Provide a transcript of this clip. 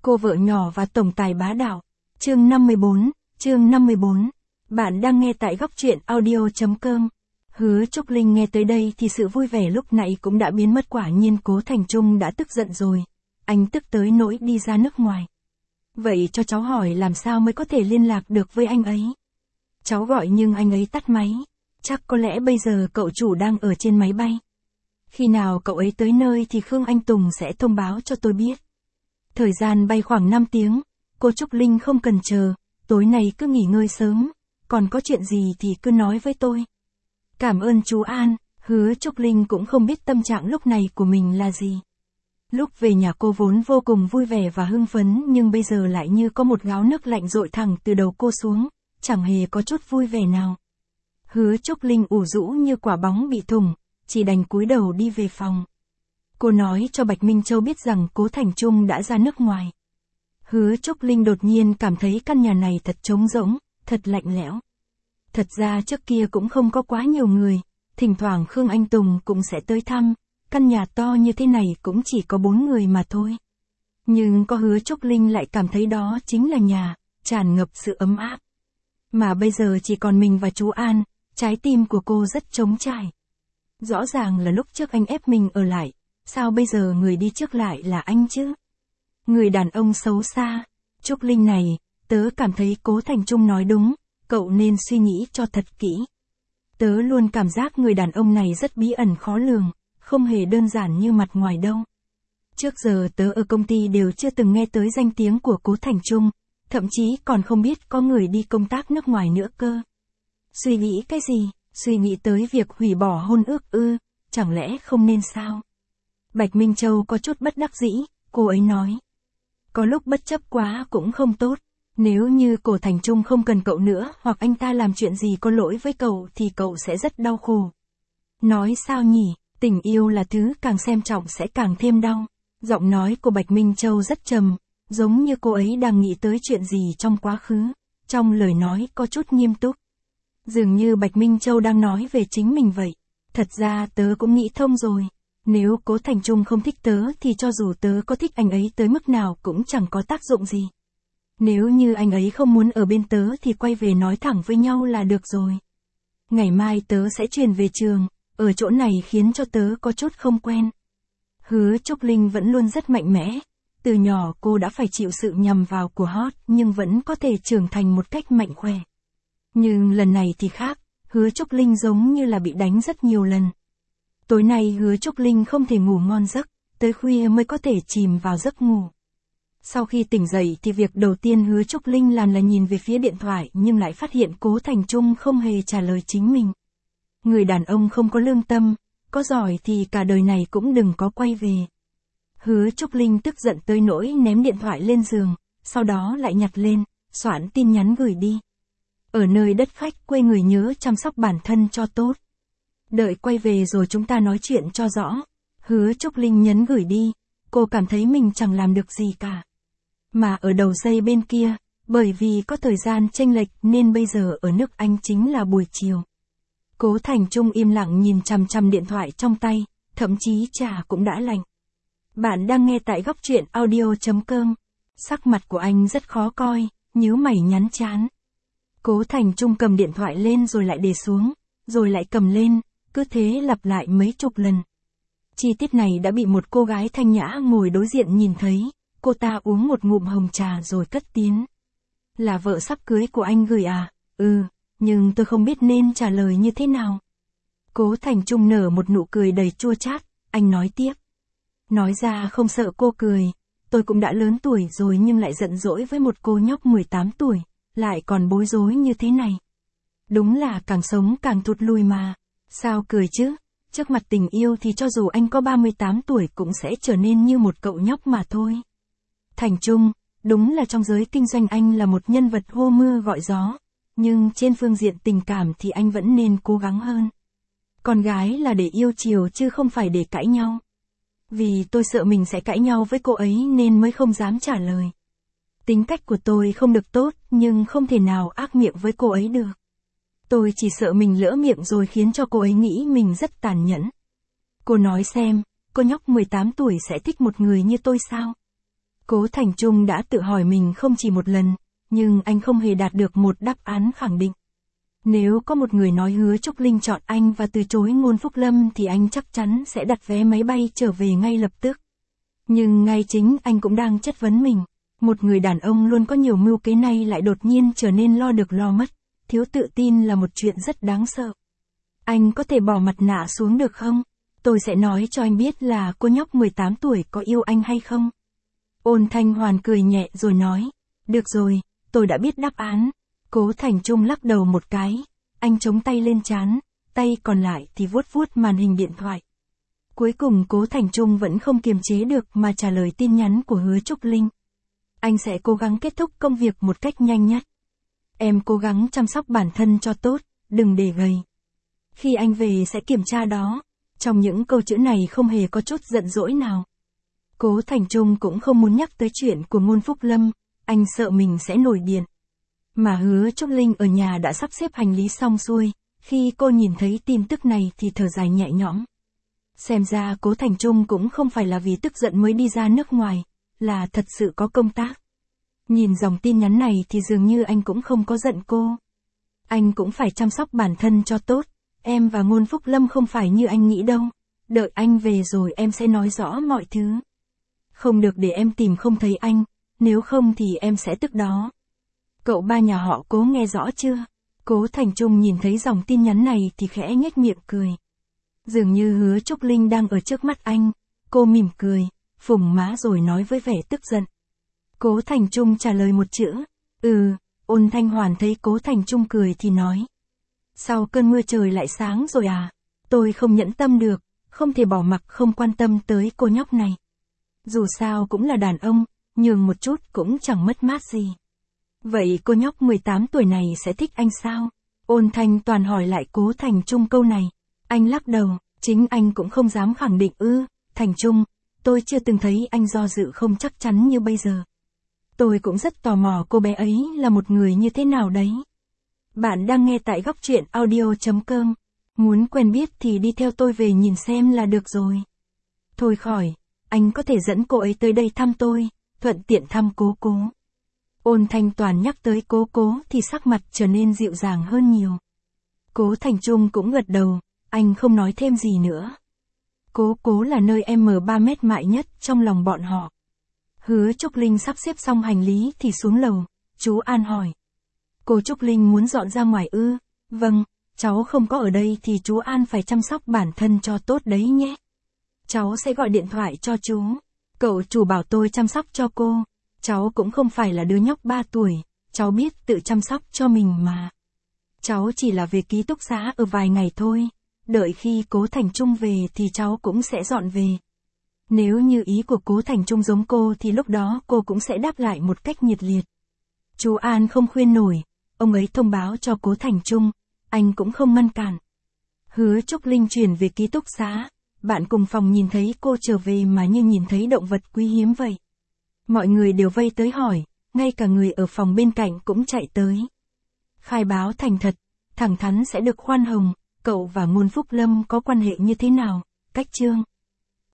Cô vợ nhỏ và tổng tài bá đạo. Chương 54. Bạn đang nghe tại góc truyện audio.com. Hứa Trúc Linh nghe tới đây thì sự vui vẻ lúc nãy cũng đã biến mất, quả nhiên Cố Thành Trung đã tức giận rồi. Anh tức tới nỗi đi ra nước ngoài. Vậy cho cháu hỏi làm sao mới có thể liên lạc được với anh ấy? Cháu gọi nhưng anh ấy tắt máy. Chắc có lẽ bây giờ cậu chủ đang ở trên máy bay. Khi nào cậu ấy tới nơi thì Khương Anh Tùng sẽ thông báo cho tôi biết. Thời gian bay khoảng 5 tiếng, cô Trúc Linh không cần chờ, tối nay cứ nghỉ ngơi sớm, còn có chuyện gì thì cứ nói với tôi. Cảm ơn chú An. Hứa Trúc Linh cũng không biết tâm trạng lúc này của mình là gì. Lúc về nhà cô vốn vô cùng vui vẻ và hưng phấn, nhưng bây giờ lại như có một gáo nước lạnh dội thẳng từ đầu cô xuống, chẳng hề có chút vui vẻ nào. Hứa Trúc Linh ủ rũ như quả bóng bị thủng, chỉ đành cúi đầu đi về phòng. Cô nói cho Bạch Minh Châu biết rằng Cố Thành Trung đã ra nước ngoài. Hứa Trúc Linh đột nhiên cảm thấy căn nhà này thật trống rỗng, thật lạnh lẽo. Thật ra trước kia cũng không có quá nhiều người, thỉnh thoảng Khương Anh Tùng cũng sẽ tới thăm, căn nhà to như thế này cũng chỉ có 4 người mà thôi. Nhưng có Hứa Trúc Linh lại cảm thấy đó chính là nhà, tràn ngập sự ấm áp. Mà bây giờ chỉ còn mình và chú An, trái tim của cô rất trống trải. Rõ ràng là lúc trước anh ép mình ở lại, sao bây giờ người đi trước lại là anh chứ? Người đàn ông xấu xa. Trúc Linh này, tớ cảm thấy Cố Thành Trung nói đúng, cậu nên suy nghĩ cho thật kỹ. Tớ luôn cảm giác người đàn ông này rất bí ẩn khó lường, không hề đơn giản như mặt ngoài đâu. Trước giờ tớ ở công ty đều chưa từng nghe tới danh tiếng của Cố Thành Trung, thậm chí còn không biết có người đi công tác nước ngoài nữa cơ. Suy nghĩ cái gì? Suy nghĩ tới việc hủy bỏ hôn ước ư? Chẳng lẽ không nên sao? Bạch Minh Châu có chút bất đắc dĩ, cô ấy nói. Có lúc bất chấp quá cũng không tốt. Nếu như Cố Thành Trung không cần cậu nữa, hoặc anh ta làm chuyện gì có lỗi với cậu thì cậu sẽ rất đau khổ. Nói sao nhỉ? Tình yêu là thứ càng xem trọng sẽ càng thêm đau. Giọng nói của Bạch Minh Châu rất trầm, giống như cô ấy đang nghĩ tới chuyện gì trong quá khứ. Trong lời nói có chút nghiêm túc. Dường như Bạch Minh Châu đang nói về chính mình vậy. Thật ra tớ cũng nghĩ thông rồi. Nếu Cố Thành Trung không thích tớ thì cho dù tớ có thích anh ấy tới mức nào cũng chẳng có tác dụng gì. Nếu như anh ấy không muốn ở bên tớ thì quay về nói thẳng với nhau là được rồi. Ngày mai tớ sẽ chuyển về trường, ở chỗ này khiến cho tớ có chút không quen. Hứa Trúc Linh vẫn luôn rất mạnh mẽ. Từ nhỏ cô đã phải chịu sự nhằm vào của hot nhưng vẫn có thể trưởng thành một cách mạnh khỏe. Nhưng lần này thì khác, Hứa Trúc Linh giống như là bị đánh rất nhiều lần. Tối nay Hứa Trúc Linh không thể ngủ ngon giấc, tới khuya mới có thể chìm vào giấc ngủ. Sau khi tỉnh dậy thì việc đầu tiên Hứa Trúc Linh làm là nhìn về phía điện thoại nhưng lại phát hiện Cố Thành Trung không hề trả lời chính mình. Người đàn ông không có lương tâm, có giỏi thì cả đời này cũng đừng có quay về. Hứa Trúc Linh tức giận tới nỗi ném điện thoại lên giường, sau đó lại nhặt lên, soạn tin nhắn gửi đi. Ở nơi đất khách quê người nhớ chăm sóc bản thân cho tốt. Đợi quay về rồi chúng ta nói chuyện cho rõ. Hứa Trúc Linh nhấn gửi đi, cô cảm thấy mình chẳng làm được gì cả. Mà ở đầu dây bên kia, bởi vì có thời gian chênh lệch nên bây giờ ở nước Anh chính là buổi chiều. Cố Thành Trung im lặng nhìn chằm chằm điện thoại trong tay, thậm chí trà cũng đã lạnh. Bạn đang nghe tại góc truyện audio.com. Sắc mặt của anh rất khó coi, nhíu mày nhắn chán. Cố Thành Trung cầm điện thoại lên rồi lại để xuống, rồi lại cầm lên, cứ thế lặp lại mấy chục lần. Chi tiết này đã bị một cô gái thanh nhã ngồi đối diện nhìn thấy, cô ta uống một ngụm hồng trà rồi cất tiếng. Là vợ sắp cưới của anh gửi à? Nhưng tôi không biết nên trả lời như thế nào. Cố Thành Trung nở một nụ cười đầy chua chát, anh nói tiếp. Nói ra không sợ cô cười, tôi cũng đã lớn tuổi rồi nhưng lại giận dỗi với một cô nhóc 18 tuổi, lại còn bối rối như thế này. Đúng là càng sống càng thụt lùi mà. Sao cười chứ? Trước mặt tình yêu thì cho dù anh có 38 tuổi cũng sẽ trở nên như một cậu nhóc mà thôi. Thành Trung, đúng là trong giới kinh doanh anh là một nhân vật hô mưa gọi gió, nhưng trên phương diện tình cảm thì anh vẫn nên cố gắng hơn. Con gái là để yêu chiều chứ không phải để cãi nhau. Vì tôi sợ mình sẽ cãi nhau với cô ấy nên mới không dám trả lời. Tính cách của tôi không được tốt nhưng không thể nào ác miệng với cô ấy được. Tôi chỉ sợ mình lỡ miệng rồi khiến cho cô ấy nghĩ mình rất tàn nhẫn. Cô nói xem, cô nhóc 18 tuổi sẽ thích một người như tôi sao? Cố Thành Trung đã tự hỏi mình không chỉ một lần, nhưng anh không hề đạt được một đáp án khẳng định. Nếu có một người nói Hứa Trúc Linh chọn anh và từ chối Ngôn Phúc Lâm thì anh chắc chắn sẽ đặt vé máy bay trở về ngay lập tức. Nhưng ngay chính anh cũng đang chất vấn mình. Một người đàn ông luôn có nhiều mưu kế này lại đột nhiên trở nên lo được lo mất. Thiếu tự tin là một chuyện rất đáng sợ. Anh có thể bỏ mặt nạ xuống được không? Tôi sẽ nói cho anh biết là cô nhóc 18 tuổi có yêu anh hay không. Ôn Thanh Hoàn cười nhẹ rồi nói. Được rồi, tôi đã biết đáp án. Cố Thành Trung lắc đầu một cái. Anh chống tay lên trán, tay còn lại thì vuốt vuốt màn hình điện thoại. Cuối cùng Cố Thành Trung vẫn không kiềm chế được mà trả lời tin nhắn của Hứa Trúc Linh. Anh sẽ cố gắng kết thúc công việc một cách nhanh nhất. Em cố gắng chăm sóc bản thân cho tốt, đừng để gầy. Khi anh về sẽ kiểm tra đó. Trong những câu chữ này không hề có chút giận dỗi nào. Cố Thành Trung cũng không muốn nhắc tới chuyện của Ngôn Phúc Lâm, anh sợ mình sẽ nổi điên. Mà Hứa Trúc Linh ở nhà đã sắp xếp hành lý xong xuôi, khi cô nhìn thấy tin tức này thì thở dài nhẹ nhõm. Xem ra Cố Thành Trung cũng không phải là vì tức giận mới đi ra nước ngoài, là thật sự có công tác. Nhìn dòng tin nhắn này thì dường như anh cũng không có giận cô. Anh cũng phải chăm sóc bản thân cho tốt, em và Ngôn Phúc Lâm không phải như anh nghĩ đâu. Đợi anh về rồi em sẽ nói rõ mọi thứ. Không được để em tìm không thấy anh, nếu không thì em sẽ tức đó. Cậu ba nhà họ Cố nghe rõ chưa? Cố Thành Trung nhìn thấy dòng tin nhắn này thì khẽ nhếch miệng cười. Dường như Hứa Trúc Linh đang ở trước mắt anh, cô mỉm cười, phủng má rồi nói với vẻ tức giận. Cố Thành Trung trả lời một chữ, Ôn Thanh Hoàn thấy Cố Thành Trung cười thì nói. Sau cơn mưa trời lại sáng rồi à? Tôi không nhẫn tâm được, không thể bỏ mặc không quan tâm tới cô nhóc này. Dù sao cũng là đàn ông, nhường một chút cũng chẳng mất mát gì. Vậy cô nhóc 18 tuổi này sẽ thích anh sao? Ôn Thanh Toàn hỏi lại Cố Thành Trung câu này. Anh lắc đầu, chính anh cũng không dám khẳng định. Thành Trung, tôi chưa từng thấy anh do dự không chắc chắn như bây giờ. Tôi cũng rất tò mò cô bé ấy là một người như thế nào đấy. Bạn đang nghe tại góc truyện audio.com. Muốn quen biết thì đi theo tôi về nhìn xem là được rồi. Thôi khỏi, anh có thể dẫn cô ấy tới đây thăm tôi, thuận tiện thăm Cố. Ôn Thanh Toàn nhắc tới Cố thì sắc mặt trở nên dịu dàng hơn nhiều. Cố Thành Trung cũng gật đầu, anh không nói thêm gì nữa. Cố là nơi M3 mét mại nhất trong lòng bọn họ. Hứa Trúc Linh sắp xếp xong hành lý thì xuống lầu, chú An hỏi. Cô Trúc Linh muốn dọn ra ngoài ư? Vâng, cháu không có ở đây thì chú An phải chăm sóc bản thân cho tốt đấy nhé. Cháu sẽ gọi điện thoại cho chú. Cậu chủ bảo tôi chăm sóc cho cô. Cháu cũng không phải là đứa nhóc 3 tuổi, cháu biết tự chăm sóc cho mình mà. Cháu chỉ là về ký túc xá ở vài ngày thôi. Đợi khi Cố Thành Trung về thì cháu cũng sẽ dọn về. Nếu như ý của Cố Thành Trung giống cô thì lúc đó cô cũng sẽ đáp lại một cách nhiệt liệt. Chú An không khuyên nổi, ông ấy thông báo cho Cố Thành Trung, anh cũng không ngăn cản. Hứa Trúc Linh chuyển về ký túc xá, bạn cùng phòng nhìn thấy cô trở về mà như nhìn thấy động vật quý hiếm vậy. Mọi người đều vây tới hỏi, ngay cả người ở phòng bên cạnh cũng chạy tới. Khai báo thành thật, thẳng thắn sẽ được khoan hồng, cậu và Ngôn Phúc Lâm có quan hệ như thế nào, cách chương.